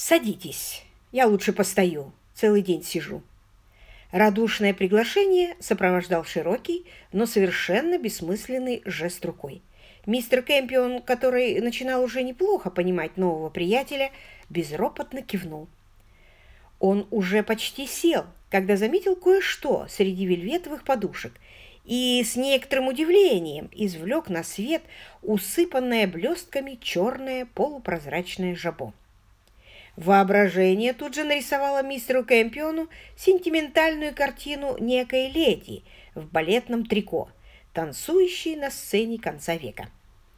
«Садитесь, я лучше постою, целый день сижу». Радушное приглашение сопровождал широкий, но совершенно бессмысленный жест рукой. Мистер Кэмпион, который начинал уже неплохо понимать нового приятеля, безропотно кивнул. Он уже почти сел, когда заметил кое-что среди вельветовых подушек и с некоторым удивлением извлек на свет усыпанное блестками черное полупрозрачное жабо. Воображение тут же нарисовало мистеру Кэмпиону сентиментальную картину некой леди в балетном трико, танцующей на сцене конца века.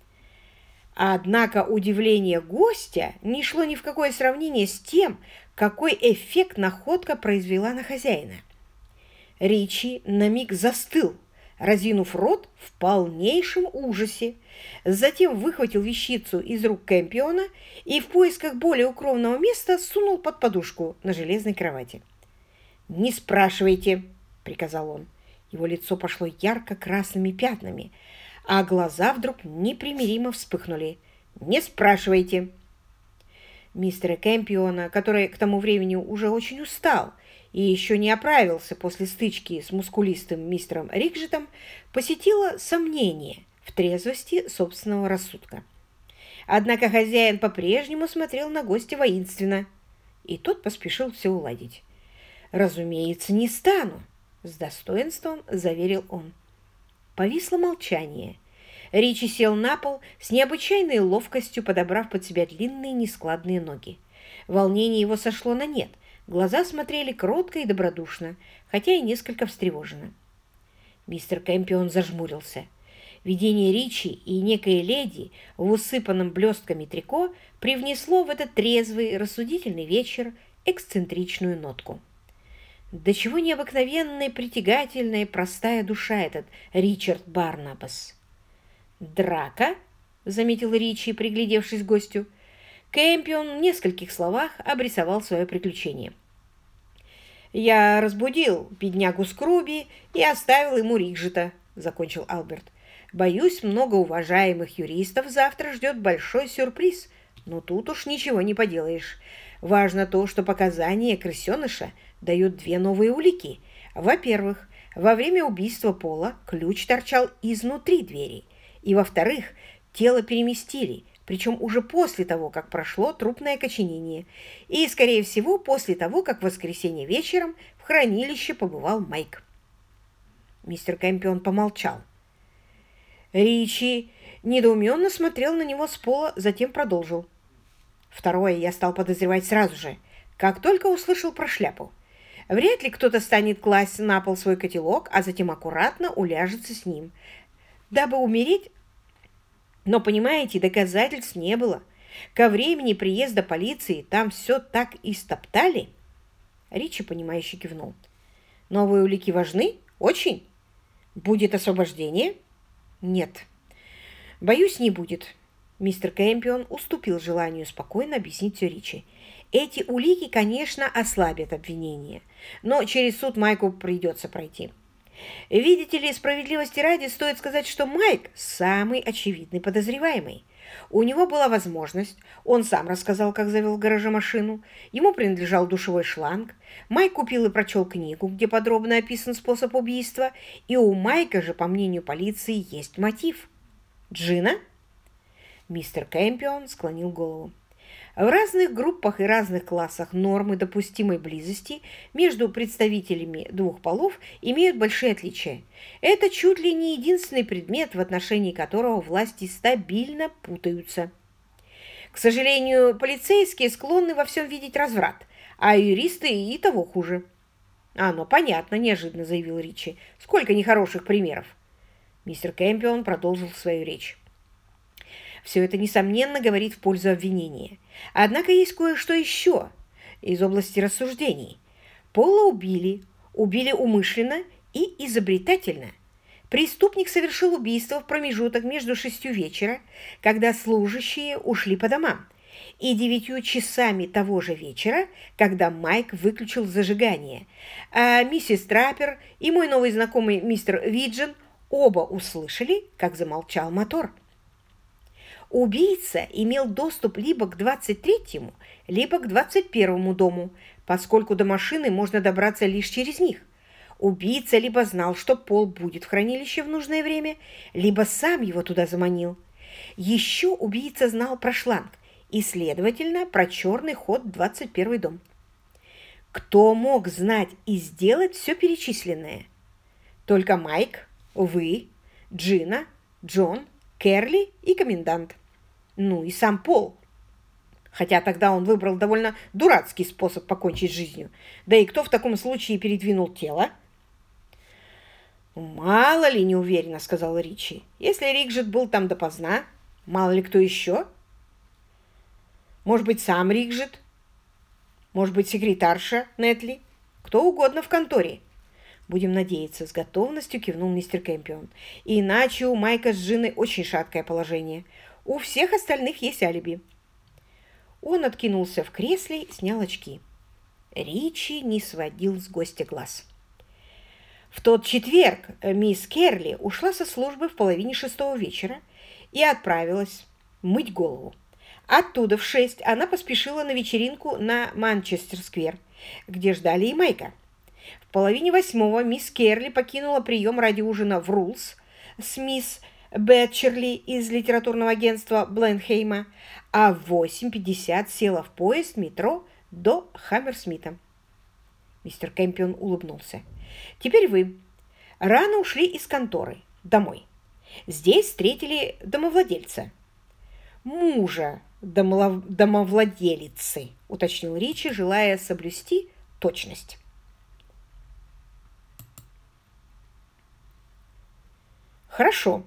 Однако удивление гостя не шло ни в какое сравнение с тем, какой эффект находка произвела на хозяина. Ричи на миг застыл, разинув рот в полнейшем ужасе, затем выхватил вещицу из рук Кэмпиона и в поисках более укромного места сунул под подушку на железной кровати. «Не спрашивайте», — приказал он. Его лицо пошло ярко-красными пятнами, а глаза вдруг непримиримо вспыхнули. «Не спрашивайте». Мистера Кэмпиона, который к тому времени уже очень устал и еще не оправился после стычки с мускулистым мистером Рикджетом, посетило сомнение в трезвости собственного рассудка. Однако хозяин по-прежнему смотрел на гостя воинственно, и тот поспешил все уладить. «Разумеется, не стану», — с достоинством заверил он. Повисло молчание. Ричи сел на пол с необычайной ловкостью, подобрав под себя длинные нескладные ноги. Волнение его сошло на нет. Глаза смотрели кротко и добродушно, хотя и несколько встревоженно. Мистер Кэмпион зажмурился. Видение Ричи и некой леди в усыпанном блестками трико привнесло в этот трезвый, рассудительный вечер эксцентричную нотку. До чего необыкновенная, притягательная, простая душа этот Ричард Барнабас. «Драка?» — заметил Ричи, приглядевшись к гостю. Кэмпион в нескольких словах обрисовал свое приключение. «Я разбудил беднягу Скруби и оставил ему Рикджета», — закончил Алберт. «Боюсь, многоуважаемых юристов завтра ждет большой сюрприз, но тут уж ничего не поделаешь. Важно то, что показания крысеныша дают две новые улики. Во-первых, во время убийства Пола ключ торчал изнутри двери, и, во-вторых, тело переместили, причем уже после того, как прошло трупное окоченение, и, скорее всего, после того, как в воскресенье вечером в хранилище побывал Майк». Мистер Кэмпион помолчал. Ричи недоуменно смотрел на него с пола, затем продолжил. «Второе я стал подозревать сразу же, как только услышал про шляпу. Вряд ли кто-то станет класть на пол свой котелок, а затем аккуратно уляжется с ним, дабы умереть. Но, понимаете, доказательств не было. Ко времени приезда полиции там все так и стоптали». Ричи, понимающе кивнул. «Новые улики важны? Очень. Будет освобождение?» «Нет. Боюсь, не будет». Мистер Кэмпион уступил желанию спокойно объяснить все Ричи. «Эти улики, конечно, ослабят обвинение, но через суд Майку придется пройти. Видите ли, справедливости ради стоит сказать, что Майк – самый очевидный подозреваемый. У него была возможность, он сам рассказал, как завел в гараже машину, ему принадлежал душевой шланг, Майк купил и прочел книгу, где подробно описан способ убийства, и у Майка же, по мнению полиции, есть мотив. Джина?» Мистер Кэмпион склонил голову. В разных группах и разных классах нормы допустимой близости между представителями двух полов имеют большие отличия. Это чуть ли не единственный предмет, в отношении которого власти стабильно путаются. К сожалению, полицейские склонны во всем видеть разврат, а юристы и того хуже. «Оно понятно», – неожиданно заявил Ричи. «Сколько нехороших примеров». Мистер Кэмпион продолжил свою речь. Все это, несомненно, говорит в пользу обвинения. Однако есть кое-что еще из области рассуждений. Пола убили умышленно и изобретательно. Преступник совершил убийство в промежуток между 6 вечера, когда служащие ушли по домам, и 9 часами того же вечера, когда Майк выключил зажигание, а миссис Траппер и мой новый знакомый мистер Виджин оба услышали, как замолчал мотор. Убийца имел доступ либо к 23-му, либо к 21-му дому, поскольку до машины можно добраться лишь через них. Убийца либо знал, что Пол будет в хранилище в нужное время, либо сам его туда заманил. Еще убийца знал про шланг и, следовательно, про черный ход в 21-й дом. Кто мог знать и сделать все перечисленное? Только Майк, вы, Джина, Джон, Керли и комендант. Ну и сам Пол. Хотя тогда он выбрал довольно дурацкий способ покончить с жизнью. Да и кто в таком случае передвинул тело? «Мало ли, неуверенно», — сказал Ричи. «Если Рикжет был там допоздна, мало ли кто еще. Может быть, сам Рикжет? Может быть, секретарша Нетли? Кто угодно в конторе». «Будем надеяться», — с готовностью кивнул мистер Кэмпион. «Иначе у Майка с Джиной очень шаткое положение. У всех остальных есть алиби». Он откинулся в кресле и снял очки. Ричи не сводил с гостя глаз. В тот четверг мисс Керли ушла со службы в половине 6 вечера и отправилась мыть голову. Оттуда в 6 она поспешила на вечеринку на Манчестер-сквер, где ждали и Майка. В половине 8 мисс Керли покинула прием ради ужина в Рулс с мисс Бетчерли из литературного агентства Бленхейма, а в 8:50 села в поезд метро до Хаммерсмита. Мистер Кэмпион улыбнулся. «Теперь вы. Рано ушли из конторы. Домой. Здесь встретили домовладельца». «Мужа домовладелицы», уточнил Ричи, желая соблюсти точность. «Хорошо».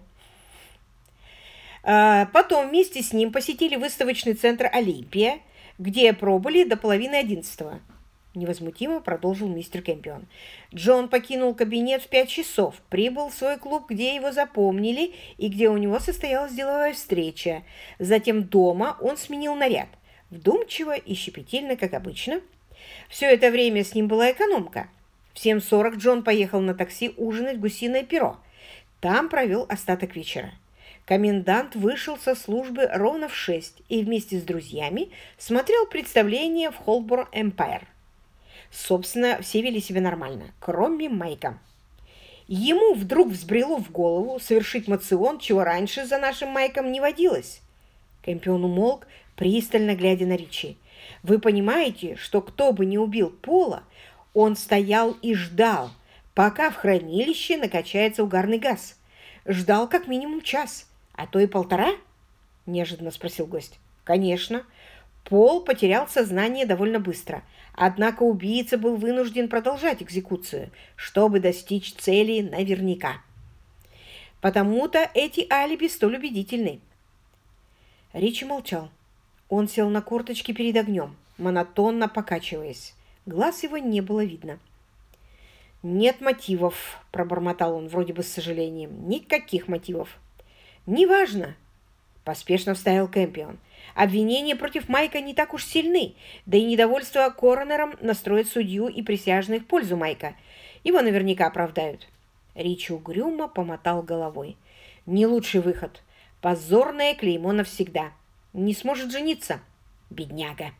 Потом вместе с ним посетили выставочный центр «Олимпия», где пробыли до половины 11-го. Невозмутимо продолжил мистер Кэмпион. Джон покинул кабинет в 5 часов, прибыл в свой клуб, где его запомнили и где у него состоялась деловая встреча. Затем дома он сменил наряд, вдумчиво и щепетильно, как обычно. Все это время с ним была экономка. В 7:40 Джон поехал на такси ужинать в «Гусиное перо». Там провел остаток вечера. Комендант вышел со службы ровно в 6 и вместе с друзьями смотрел представление в Холборн-Эмпайр. Собственно, все вели себя нормально, кроме Майка. Ему вдруг взбрело в голову совершить моцион, чего раньше за нашим Майком не водилось. Кэмпион умолк, пристально глядя на Ричи. «Вы понимаете, что кто бы не убил Пола, он стоял и ждал, пока в хранилище накачается угарный газ. Ждал как минимум час, а то и 1,5? – неожиданно спросил гость. «Конечно. Пол потерял сознание довольно быстро, однако убийца был вынужден продолжать экзекуцию, чтобы достичь цели наверняка. Потому-то эти алиби столь убедительны». Ричи молчал. Он сел на корточки перед огнем, монотонно покачиваясь. Глаз его не было видно. «Нет мотивов», – пробормотал он вроде бы с сожалением. «Никаких мотивов». «Неважно», – поспешно вставил Кэмпион. «Обвинения против Майка не так уж сильны, да и недовольство коронером настроит судью и присяжных в пользу Майка. Его наверняка оправдают». Ричи угрюмо помотал головой. «Не лучший выход. Позорное клеймо навсегда. Не сможет жениться. Бедняга».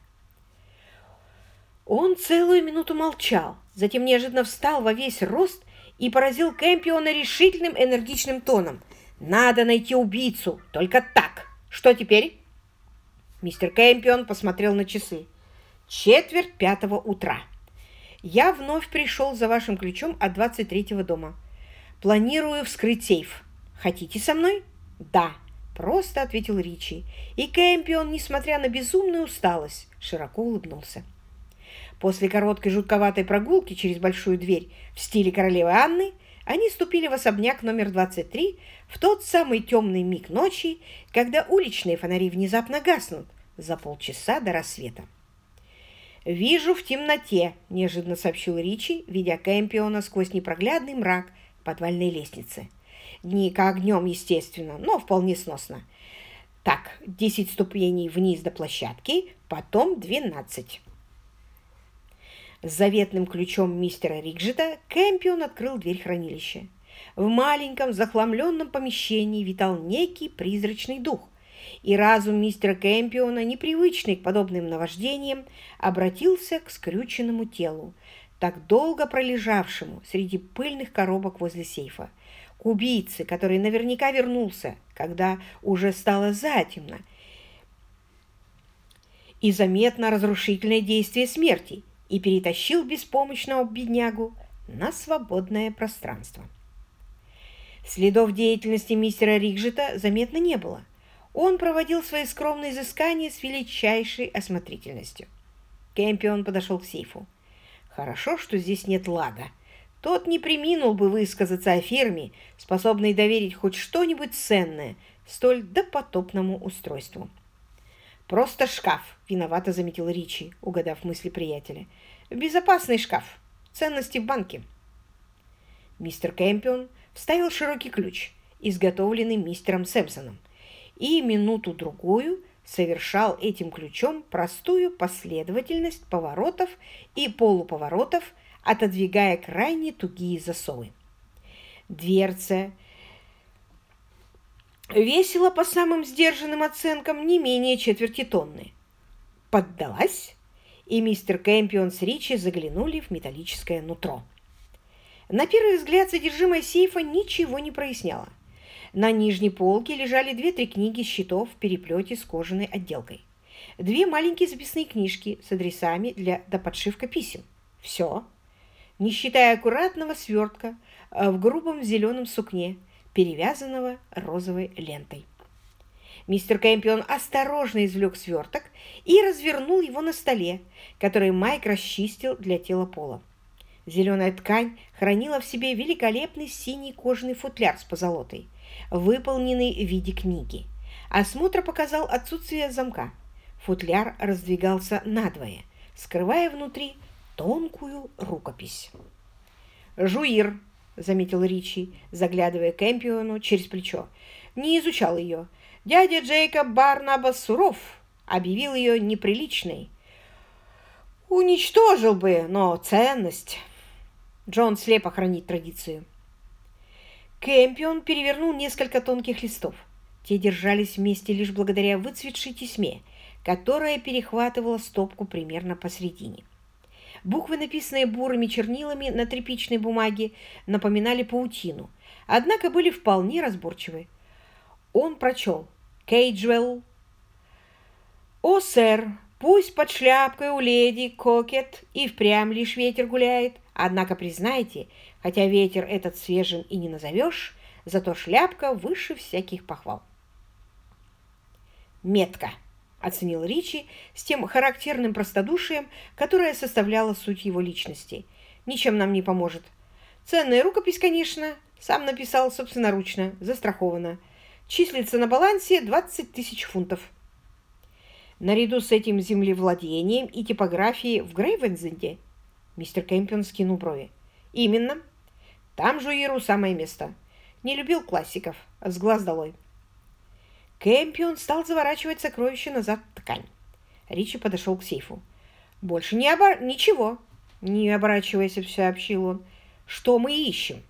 Он целую минуту молчал, затем неожиданно встал во весь рост и поразил Кэмпиона решительным энергичным тоном. «Надо найти убийцу. Только так. Что теперь?» Мистер Кэмпион посмотрел на часы. 4:45 утра. «Я вновь пришел за вашим ключом от 23-го дома. Планирую вскрыть сейф. Хотите со мной?» «Да», – просто ответил Ричи. И Кэмпион, несмотря на безумную усталость, широко улыбнулся. После короткой жутковатой прогулки через большую дверь в стиле королевы Анны они ступили в особняк номер 23 в тот самый темный миг ночи, когда уличные фонари внезапно гаснут за полчаса до рассвета. «Вижу в темноте», – неожиданно сообщил Ричи, ведя Кэмпиона сквозь непроглядный мрак подвальной лестницы. Не как огнем, естественно, но вполне сносно. Так, 10 ступеней вниз до площадки, потом 12. С заветным ключом мистера Рикжета Кэмпион открыл дверь хранилища. В маленьком захламленном помещении витал некий призрачный дух, и разум мистера Кэмпиона, непривычный к подобным наваждениям, обратился к скрюченному телу, так долго пролежавшему среди пыльных коробок возле сейфа, к убийце, который наверняка вернулся, когда уже стало затемно, и заметно разрушительное действие смерти, и перетащил беспомощного беднягу на свободное пространство. Следов деятельности мистера Рикжета заметно не было. Он проводил свои скромные изыскания с величайшей осмотрительностью. Кэмпион подошел к сейфу. Хорошо, что здесь нет Лага. Тот не преминул бы высказаться о фирме, способной доверить хоть что-нибудь ценное столь допотопному устройству. «Просто шкаф», — виновато заметил Ричи, угадав мысли приятеля. «Безопасный шкаф. Ценности в банке». Мистер Кэмпион вставил широкий ключ, изготовленный мистером Сэмпсоном, и минуту-другую совершал этим ключом простую последовательность поворотов и полуповоротов, отодвигая крайне тугие засовы. Дверца весила по самым сдержанным оценкам не менее четверти тонны. Поддалась, и мистер Кэмпион с Ричи заглянули в металлическое нутро. На первый взгляд содержимое сейфа ничего не проясняло. На нижней полке лежали 2-3 книги счетов в переплете с кожаной отделкой. 2 маленькие записные книжки с адресами до подшивка писем. Все, не считая аккуратного свертка в грубом зеленом сукне, перевязанного розовой лентой. Мистер Кэмпион осторожно извлек сверток и развернул его на столе, который Майк расчистил для тела пола. Зеленая ткань хранила в себе великолепный синий кожаный футляр с позолотой, выполненный в виде книги. Осмотр показал отсутствие замка. Футляр раздвигался надвое, скрывая внутри тонкую рукопись. «Жуир», — заметил Ричи, заглядывая Кэмпиону через плечо. «Не изучал ее. Дядя Джейкоб Барнабас Суров объявил ее неприличной. Уничтожил бы, но ценность. Джон слепо хранит традицию». Кэмпион перевернул несколько тонких листов. Те держались вместе лишь благодаря выцветшей тесьме, которая перехватывала стопку примерно посредине. Буквы, написанные бурыми чернилами на тряпичной бумаге, напоминали паутину, однако были вполне разборчивы. Он прочел: «Кейджвелл». «О, сэр, пусть под шляпкой у леди Кокет и впрямь лишь ветер гуляет, однако признайте, хотя ветер этот свежим и не назовешь, зато шляпка выше всяких похвал». «Метко», — оценил Ричи с тем характерным простодушием, которое составляло суть его личности. «Ничем нам не поможет. Ценная рукопись, конечно, сам написал собственноручно, застрахована. Числится на балансе 20 000 фунтов». «Наряду с этим землевладением и типографией в Грейвензенде?» Мистер Кэмпион скинул брови. «Именно. Там Жуиру самое место. Не любил классиков. С глаз долой». Кэмпион стал заворачивать сокровища назад в ткань. Ричи подошел к сейфу. «Больше ничего», — не оборачиваясь, сообщил он. «Что мы ищем?»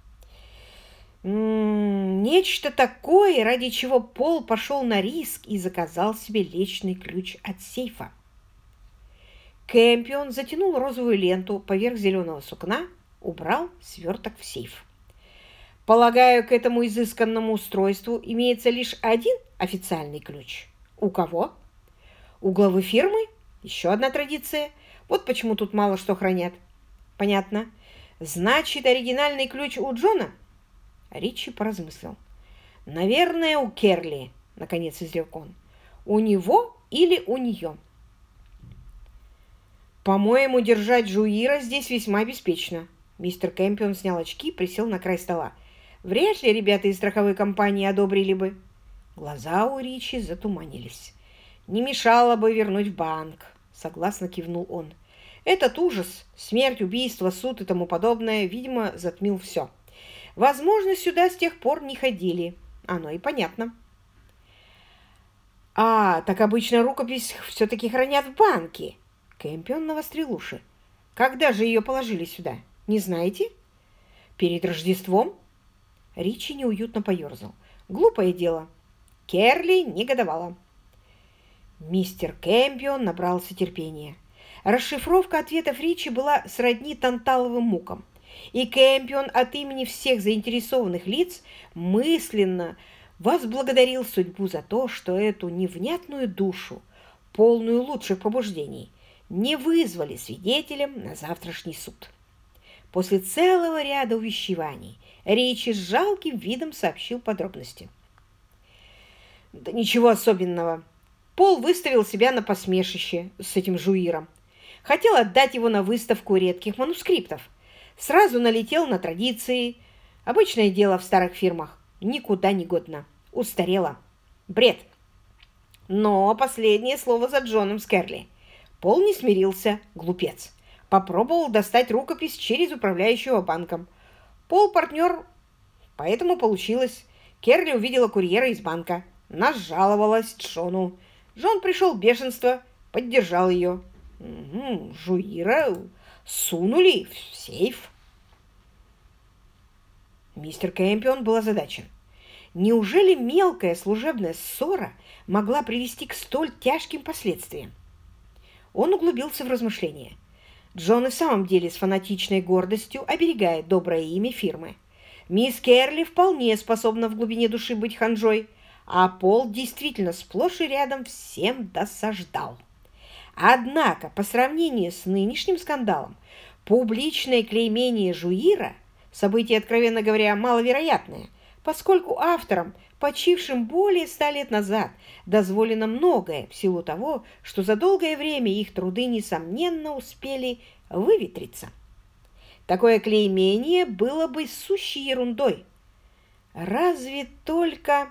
Нечто такое, ради чего Пол пошел на риск и заказал себе личный ключ от сейфа». Кэмпион затянул розовую ленту поверх зеленого сукна, убрал сверток в сейф. «Полагаю, к этому изысканному устройству имеется лишь один официальный ключ. У кого? У главы фирмы? Еще одна традиция. Вот почему тут мало что хранят». «Понятно. Значит, оригинальный ключ у Джона?» Ричи поразмыслил. «Наверное, у Керли», — наконец изрек он. «У него или у нее?» «По-моему, держать Жуира здесь весьма беспечно». Мистер Кэмпион снял очки и присел на край стола. «Вряд ли ребята из страховой компании одобрили бы». Глаза у Ричи затуманились. «Не мешало бы вернуть в банк», — согласно кивнул он. «Этот ужас, смерть, убийство, суд и тому подобное, видимо, затмил все. Возможно, сюда с тех пор не ходили. Оно и понятно». «А, так обычно рукопись все-таки хранят в банке». Кэмпион навострил уши. «Когда же ее положили сюда? Не знаете?» «Перед Рождеством?» Ричи неуютно поерзал. «Глупое дело». Керли негодовала. Мистер Кэмпион набрался терпения. Расшифровка ответов Ричи была сродни танталовым мукам, и Кэмпион от имени всех заинтересованных лиц мысленно возблагодарил судьбу за то, что эту невнятную душу, полную лучших побуждений, не вызвали свидетелем на завтрашний суд. После целого ряда увещеваний Ричи с жалким видом сообщил подробности. Да ничего особенного. Пол выставил себя на посмешище с этим жуиром. Хотел отдать его на выставку редких манускриптов. Сразу налетел на традиции. Обычное дело в старых фирмах. Никуда не годно. Устарело. Бред. Но последнее слово за Джоном Скерли. Пол не смирился. Глупец. Попробовал достать рукопись через управляющего банком. Пол партнер, поэтому получилось. Керли увидела курьера из банка. Нажаловалась Джону. Джон пришел в бешенство, поддержал ее. Жуира сунули в сейф. Мистер Кэмпион был озадачен. Неужели мелкая служебная ссора могла привести к столь тяжким последствиям? Он углубился в размышления. Джон и в самом деле с фанатичной гордостью оберегает доброе имя фирмы. Мисс Керли вполне способна в глубине души быть ханжой, а Пол действительно сплошь и рядом всем досаждал. Однако, по сравнению с нынешним скандалом, публичное клеймение Жуира – событие, откровенно говоря, маловероятное, поскольку авторам, почившим более 100 лет назад, дозволено многое в силу того, что за долгое время их труды, несомненно, успели выветриться. Такое клеймение было бы сущей ерундой. Разве только...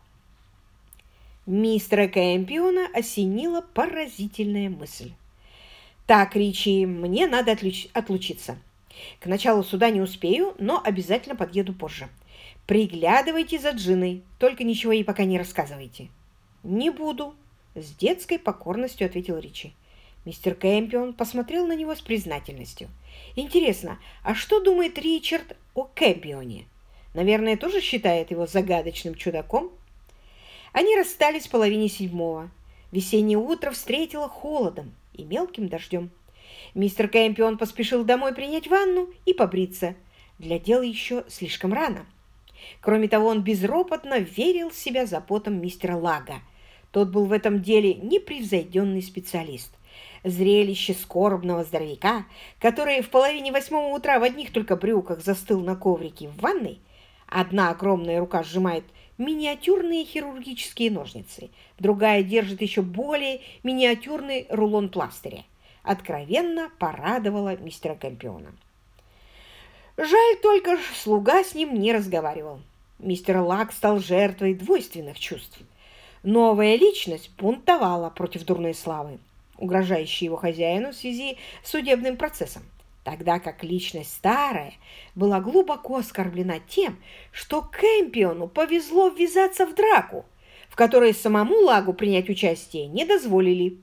Мистера Кэмпиона осенила поразительная мысль. «Так, Ричи, мне надо отлучиться. К началу суда не успею, но обязательно подъеду позже. Приглядывайте за Джиной, только ничего ей пока не рассказывайте». «Не буду», — с детской покорностью ответил Ричи. Мистер Кэмпион посмотрел на него с признательностью. «Интересно, а что думает Ричард о Кэмпионе? Наверное, тоже считает его загадочным чудаком?» Они расстались в половине 7. Весеннее утро встретило холодом и мелким дождем. Мистер Кэмпион поспешил домой принять ванну и побриться. Для дела еще слишком рано. Кроме того, он безропотно верил себя заботам мистера Лага. Тот был в этом деле непревзойденный специалист. Зрелище скорбного здоровяка, который в половине 8 утра в одних только брюках застыл на коврике в ванной, одна огромная рука сжимает миниатюрные хирургические ножницы, другая держит еще более миниатюрный рулон пластыря, откровенно порадовала мистера Кэмпиона. Жаль только, слуга с ним не разговаривал. Мистер Лаг стал жертвой двойственных чувств. Новая личность бунтовала против дурной славы, угрожающей его хозяину в связи с судебным процессом, тогда как личность старая была глубоко оскорблена тем, что Кэмпиону повезло ввязаться в драку, в которой самому Лагу принять участие не дозволили.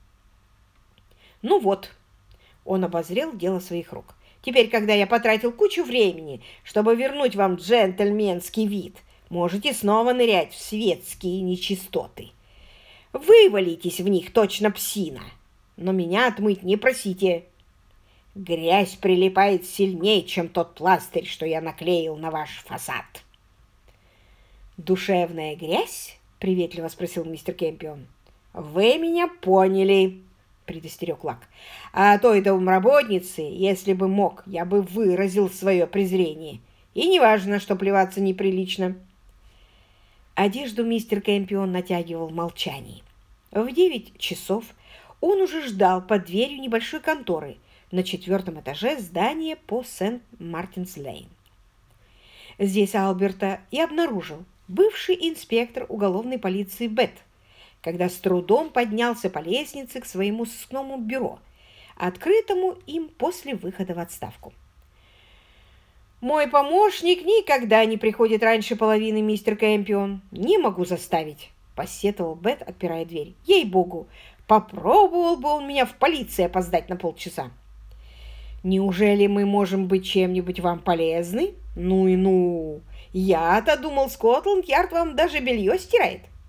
«Ну вот», — он обозрел дело своих рук, «теперь, когда я потратил кучу времени, чтобы вернуть вам джентльменский вид, можете снова нырять в светские нечистоты. Вывалитесь в них точно псина, но меня отмыть не просите. Грязь прилипает сильнее, чем тот пластырь, что я наклеил на ваш фасад». «Душевная грязь?» — приветливо спросил мистер Кэмпион. «Вы меня поняли», — предостерег Лаг. «А той домработнице, если бы мог, я бы выразил свое презрение. И неважно, что плеваться неприлично». Одежду мистер Кэмпион натягивал в молчании. В 9 часов он уже ждал под дверью небольшой конторы на 4-м этаже здания по Сент-Мартинс-Лейн. Здесь Алберта и обнаружил бывший инспектор уголовной полиции Бет, когда с трудом поднялся по лестнице к своему сыскному бюро, открытому им после выхода в отставку. «Мой помощник никогда не приходит раньше половины, мистер Кэмпион. Не могу заставить», — посетовал Бет, отпирая дверь. «Ей-богу, попробовал бы он меня в полиции опоздать на полчаса». «Неужели мы можем быть чем-нибудь вам полезны? Ну и ну! Я-то думал, Скотланд-Ярд вам даже белье стирает».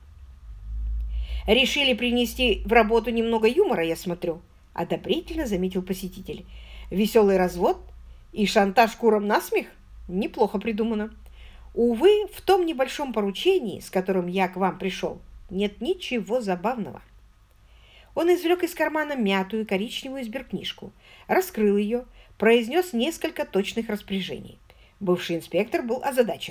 Решили принести в работу немного юмора, я смотрю, одобрительно заметил посетитель. Веселый развод и шантаж курам на смех? Неплохо придумано. Увы, в том небольшом поручении, с которым я к вам пришел, нет ничего забавного. Он извлек из кармана мятую коричневую сберкнижку, раскрыл ее, произнес несколько точных распоряжений. Бывший инспектор был озадачен.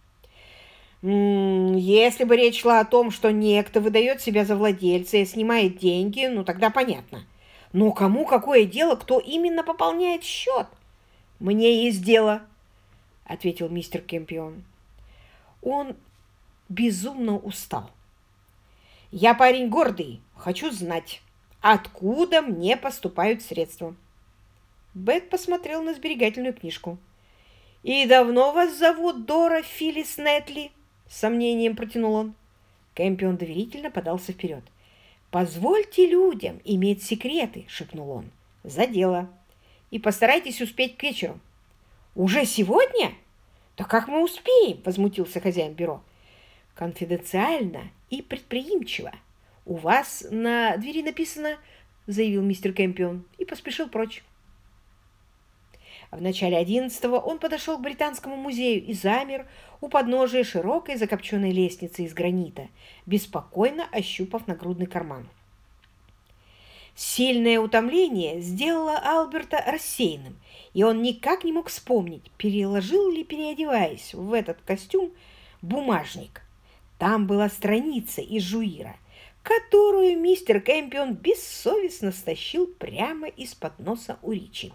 Если бы речь шла о том, что некто выдает себя за владельца и снимает деньги, ну тогда понятно. Но кому какое дело, кто именно пополняет счет? Мне есть дело, ответил мистер Кэмпион. Он безумно устал. Я парень гордый, хочу знать, откуда мне поступают средства. Бет посмотрел на сберегательную книжку. «И давно вас зовут Дора Филлис Нетли?» — с сомнением протянул он. Кэмпион доверительно подался вперед. «Позвольте людям иметь секреты», — шепнул он. «За дело. И постарайтесь успеть к вечеру». «Уже сегодня? Да как мы успеем?» — возмутился хозяин бюро. «Конфиденциально и предприимчиво. У вас на двери написано», — заявил мистер Кэмпион и поспешил прочь. В начале 11-го он подошел к Британскому музею и замер у подножия широкой закопченной лестницы из гранита, беспокойно ощупав нагрудный карман. Сильное утомление сделало Алберта рассеянным, и он никак не мог вспомнить, переложил ли, переодеваясь в этот костюм, бумажник. Там была страница из жуира, которую мистер Кэмпион бессовестно стащил прямо из-под носа у Ричи.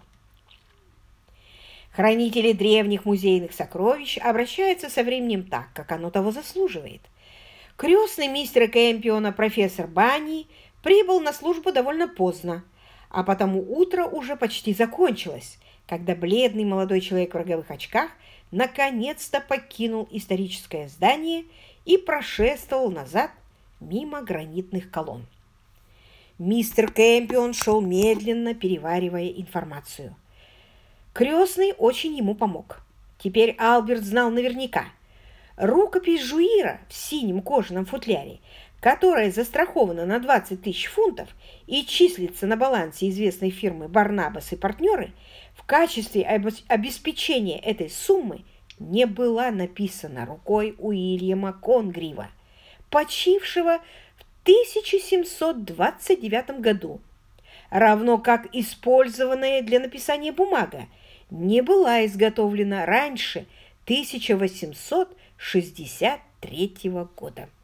Хранители древних музейных сокровищ обращаются со временем так, как оно того заслуживает. Крестный мистера Кэмпиона профессор Банни прибыл на службу довольно поздно, а потому утро уже почти закончилось, когда бледный молодой человек в роговых очках наконец-то покинул историческое здание и прошествовал назад мимо гранитных колонн. Мистер Кэмпион шел медленно, переваривая информацию. Крестный очень ему помог. Теперь Алберт знал наверняка. Рукопись жуира в синем кожаном футляре, которая застрахована на 20 тысяч фунтов и числится на балансе известной фирмы «Барнабас и партнеры», в качестве обеспечения этой суммы не была написана рукой Уильяма Конгрива, почившего в 1729 году, равно как использованная для написания бумага не была изготовлена раньше 1863 года.